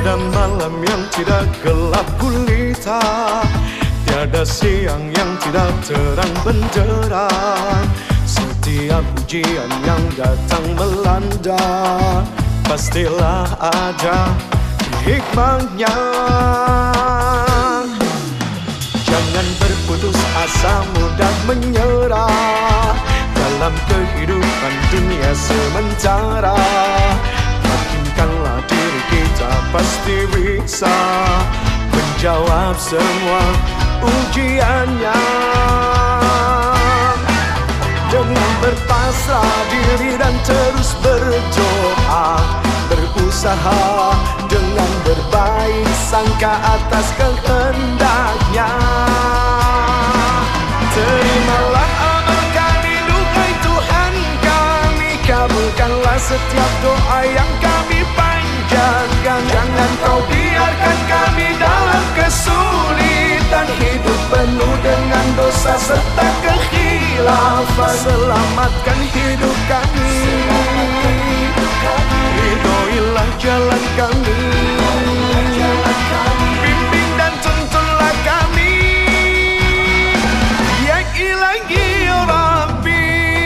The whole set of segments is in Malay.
Tiada malam yang tidak gelap gulita, tiada siang yang tidak terang benderang. Setiap ujian yang datang melanda, pastilah ada hikmahnya. Jangan berputus asa, mudah menyerah dalam kehidupan dunia sementara. Yakinkanlah diri kita pasti bisa menjawab semua ujiannya. Dengan berpasrah diri dan terus berdoa, berusaha dengan berbaik sangka atas kehendaknya. Terimalah amal kami, duhai Tuhan kami, kabulkanlah setiap doa yang kami panjatkan. Jangan kau biarkan kami dalam kesulitan, hidup penuh dengan dosa serta kekhilafan. Selamatkan hidup kami, ridhoilah jalan kami, bimbing dan tuntunlah kami, ya Ilahi ya Rabbi.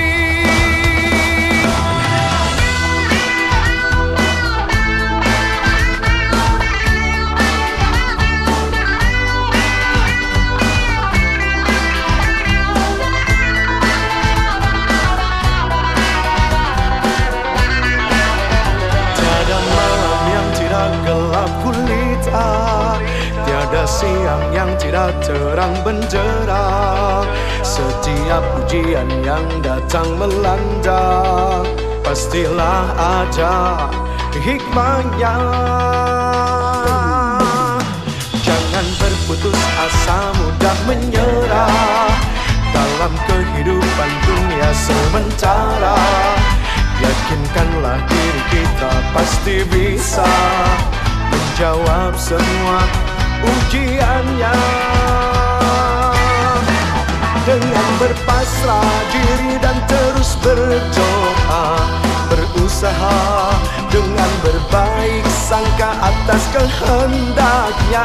Gelap gulita, tiada siang yang tidak terang benderang. Setiap ujian yang datang melanda, pastilah ada hikmahnya. Jangan berputus asa, mudah menyerah dalam kehidupan dunia sementara. Yakinkanlah diri kita pasti bisa menjawab semua ujiannya. Dengan berpasrah diri dan terus berdoa, berusaha dengan berbaik sangka atas kehendaknya.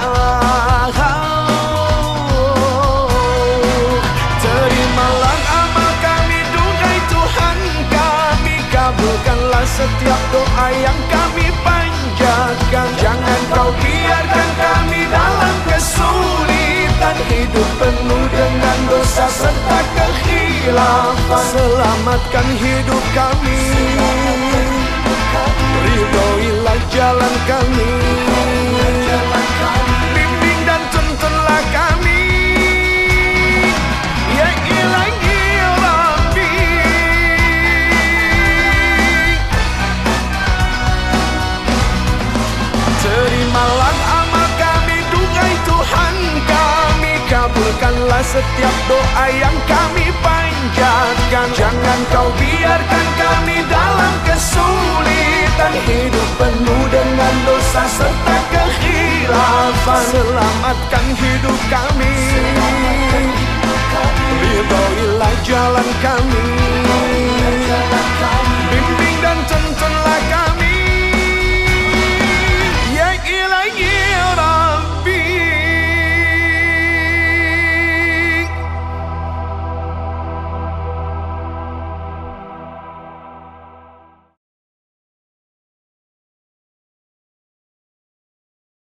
Terimalah amal kami, duhai Tuhan kami, kabulkanlah setiap doa yang kami panjatkan. Jangan kau biarkan kami dalam kesulitan, hidup penuh dengan dosa serta kekhilafan. Selamatkan hidup kami, ridhoilah jalan kami, bimbing dan tuntunlah kami, ya Ilahi ya Rabbi. Terimalah amal kami, duhai Tuhan kami, kabulkanlah setiap doa yang kami panjatkan. Jangan kau biarkan kami dalam kesulitan, hidup penuh dengan dosa serta kekhilafan. Selamatkan hidup kami, ridhoilah jalan kami, bimbing dan tuntun